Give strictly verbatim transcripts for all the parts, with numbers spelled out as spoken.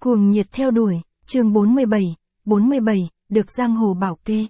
Cuồng nhiệt theo đuổi, chương bốn mươi bảy, bốn mươi bảy, được giang hồ bảo kê.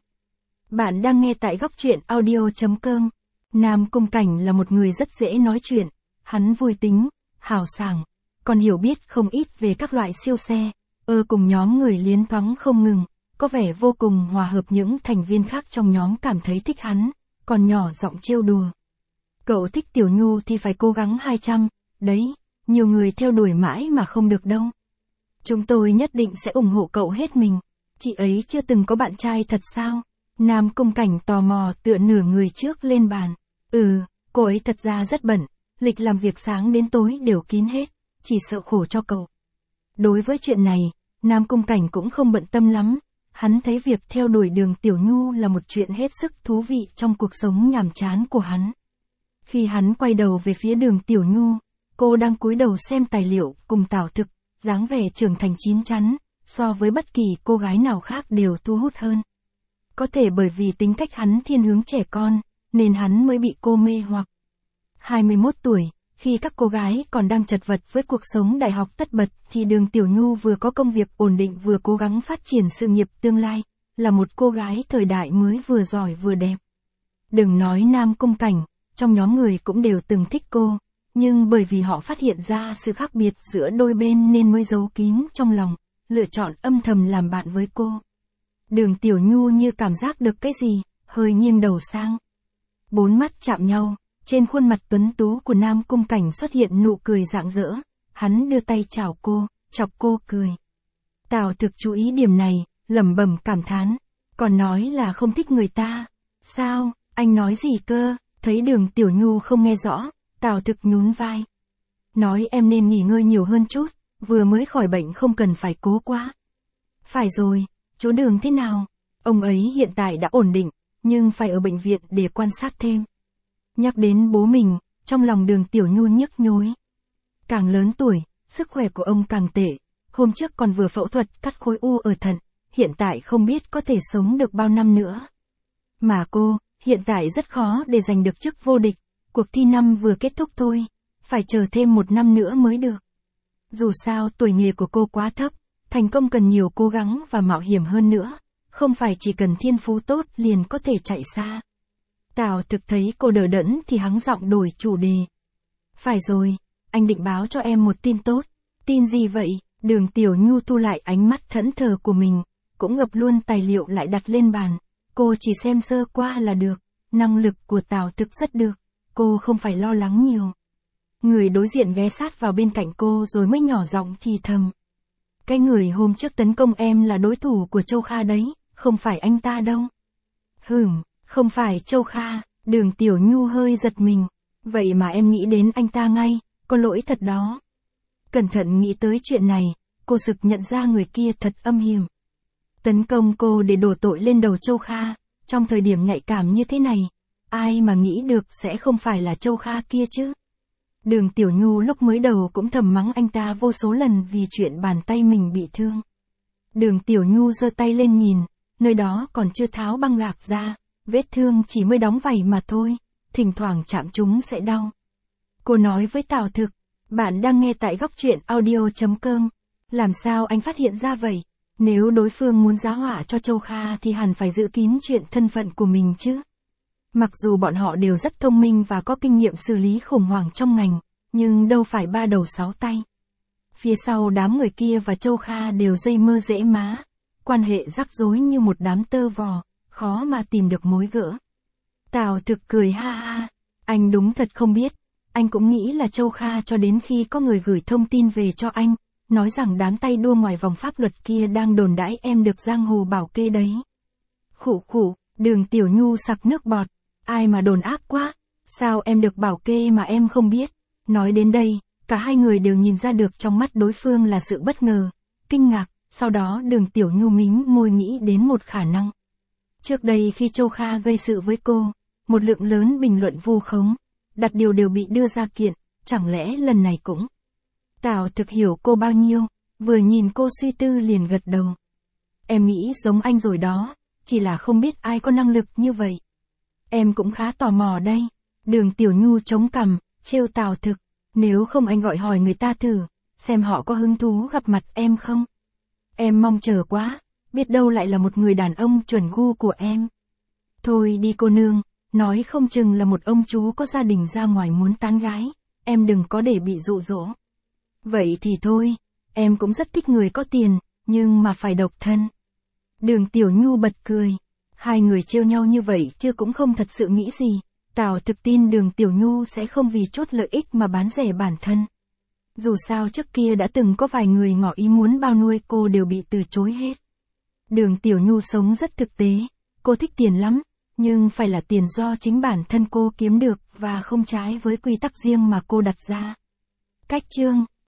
Bạn đang nghe tại góc truyện audio chấm com. Nam Cung Cảnh là một người rất dễ nói chuyện, hắn vui tính, hào sảng, còn hiểu biết không ít về các loại siêu xe, ơ cùng nhóm người liến thoáng không ngừng, có vẻ vô cùng hòa hợp. Những thành viên khác trong nhóm cảm thấy thích hắn, còn nhỏ giọng trêu đùa. Cậu thích Tiểu Nhu thì phải cố gắng hai trăm, đấy, nhiều người theo đuổi mãi mà không được đâu. Chúng tôi nhất định sẽ ủng hộ cậu hết mình. Chị ấy chưa từng có bạn trai thật sao? Nam Cung Cảnh tò mò tựa nửa người trước lên bàn. Ừ, cô ấy thật ra rất bận, lịch làm việc sáng đến tối đều kín hết, chỉ sợ khổ cho cậu. Đối với chuyện này, Nam Cung Cảnh cũng không bận tâm lắm, hắn thấy việc theo đuổi Đường Tiểu Nhu là một chuyện hết sức thú vị trong cuộc sống nhàm chán của hắn. Khi hắn quay đầu về phía Đường Tiểu Nhu, cô đang cúi đầu xem tài liệu cùng Tào Thực, dáng vẻ trưởng thành chín chắn, so với bất kỳ cô gái nào khác đều thu hút hơn. Có thể bởi vì tính cách hắn thiên hướng trẻ con, nên hắn mới bị cô mê hoặc. hai mươi mốt tuổi, khi các cô gái còn đang chật vật với cuộc sống đại học tất bật, thì Đường Tiểu Nhu vừa có công việc ổn định vừa cố gắng phát triển sự nghiệp tương lai, là một cô gái thời đại mới vừa giỏi vừa đẹp. Đừng nói Nam Cung Cảnh, trong nhóm người cũng đều từng thích cô, nhưng bởi vì họ phát hiện ra sự khác biệt giữa đôi bên nên mới giấu kín trong lòng, lựa chọn âm thầm làm bạn với cô. Đường Tiểu Nhu như cảm giác được cái gì, hơi nghiêng đầu sang. Bốn mắt chạm nhau, trên khuôn mặt tuấn tú của Nam Cung Cảnh xuất hiện nụ cười rạng rỡ, hắn đưa tay chào cô, chọc cô cười. Tào Thực chú ý điểm này, lẩm bẩm cảm thán, còn nói là không thích người ta. Sao, anh nói gì cơ? Thấy Đường Tiểu Nhu không nghe rõ, Tào Thực nhún vai. Nói em nên nghỉ ngơi nhiều hơn chút, vừa mới khỏi bệnh không cần phải cố quá. Phải rồi, chú Đường thế nào? Ông ấy hiện tại đã ổn định, nhưng phải ở bệnh viện để quan sát thêm. Nhắc đến bố mình, trong lòng Đường Tiểu Nhu nhức nhối. Càng lớn tuổi, sức khỏe của ông càng tệ, hôm trước còn vừa phẫu thuật cắt khối u ở thận, hiện tại không biết có thể sống được bao năm nữa. Mà cô, hiện tại rất khó để giành được chức vô địch, cuộc thi năm vừa kết thúc thôi, phải chờ thêm một năm nữa mới được. Dù sao tuổi nghề của cô quá thấp, thành công cần nhiều cố gắng và mạo hiểm hơn nữa, không phải chỉ cần thiên phú tốt liền có thể chạy xa. Tào Thực thấy cô đờ đẫn thì hắng giọng đổi chủ đề. Phải rồi, anh định báo cho em một tin tốt. Tin gì vậy? Đường Tiểu Nhu thu lại ánh mắt thẫn thờ của mình, cũng ngập luôn tài liệu lại đặt lên bàn. Cô chỉ xem sơ qua là được, năng lực của Tào Thực rất được, cô không phải lo lắng nhiều. Người đối diện ghé sát vào bên cạnh cô rồi mới nhỏ giọng thì thầm. Cái người hôm trước tấn công em là đối thủ của Châu Kha đấy, không phải anh ta đâu. Hửm, không phải Châu Kha, Đường Tiểu Nhu hơi giật mình. Vậy mà em nghĩ đến anh ta ngay, có lỗi thật đó. Cẩn thận nghĩ tới chuyện này, cô sực nhận ra người kia thật âm hiểm. Tấn công cô để đổ tội lên đầu Châu Kha, trong thời điểm nhạy cảm như thế này, ai mà nghĩ được sẽ không phải là Châu Kha kia chứ. Đường Tiểu Nhu lúc mới đầu cũng thầm mắng anh ta vô số lần vì chuyện bàn tay mình bị thương. Đường Tiểu Nhu giơ tay lên nhìn, nơi đó còn chưa tháo băng gạc ra, vết thương chỉ mới đóng vảy mà thôi, thỉnh thoảng chạm chúng sẽ đau. Cô nói với Tào Thực, bạn đang nghe tại góc truyện audio chấm com, làm sao anh phát hiện ra vậy? Nếu đối phương muốn giá họa cho Châu Kha thì hẳn phải giữ kín chuyện thân phận của mình chứ. Mặc dù bọn họ đều rất thông minh và có kinh nghiệm xử lý khủng hoảng trong ngành, nhưng đâu phải ba đầu sáu tay. Phía sau đám người kia và Châu Kha đều dây mơ rễ má, quan hệ rắc rối như một đám tơ vò, khó mà tìm được mối gỡ. Tào Thực cười ha ha, anh đúng thật không biết, anh cũng nghĩ là Châu Kha cho đến khi có người gửi thông tin về cho anh, nói rằng đám tay đua ngoài vòng pháp luật kia đang đồn đãi em được giang hồ bảo kê đấy. Khụ khụ, Đường Tiểu Nhu sặc nước bọt, ai mà đồn ác quá, sao em được bảo kê mà em không biết. Nói đến đây, cả hai người đều nhìn ra được trong mắt đối phương là sự bất ngờ, kinh ngạc, sau đó Đường Tiểu Nhu mím môi nghĩ đến một khả năng. Trước đây khi Châu Kha gây sự với cô, một lượng lớn bình luận vu khống, đặt điều đều bị đưa ra kiện, chẳng lẽ lần này cũng. Tào Thực hiểu cô bao nhiêu, vừa nhìn cô suy tư liền gật đầu. Em nghĩ giống anh rồi đó, chỉ là không biết ai có năng lực như vậy. Em cũng khá tò mò đây. Đường Tiểu Nhu chống cằm, trêu Tào Thực, nếu không anh gọi hỏi người ta thử, xem họ có hứng thú gặp mặt em không. Em mong chờ quá, biết đâu lại là một người đàn ông chuẩn gu của em. Thôi đi cô nương, nói không chừng là một ông chú có gia đình ra ngoài muốn tán gái, em đừng có để bị dụ dỗ. Vậy thì thôi, em cũng rất thích người có tiền, nhưng mà phải độc thân. Đường Tiểu Nhu bật cười. Hai người trêu nhau như vậy chứ cũng không thật sự nghĩ gì. Tào Thực tin Đường Tiểu Nhu sẽ không vì chốt lợi ích mà bán rẻ bản thân. Dù sao trước kia đã từng có vài người ngỏ ý muốn bao nuôi cô đều bị từ chối hết. Đường Tiểu Nhu sống rất thực tế, cô thích tiền lắm, nhưng phải là tiền do chính bản thân cô kiếm được và không trái với quy tắc riêng mà cô đặt ra. Cách chương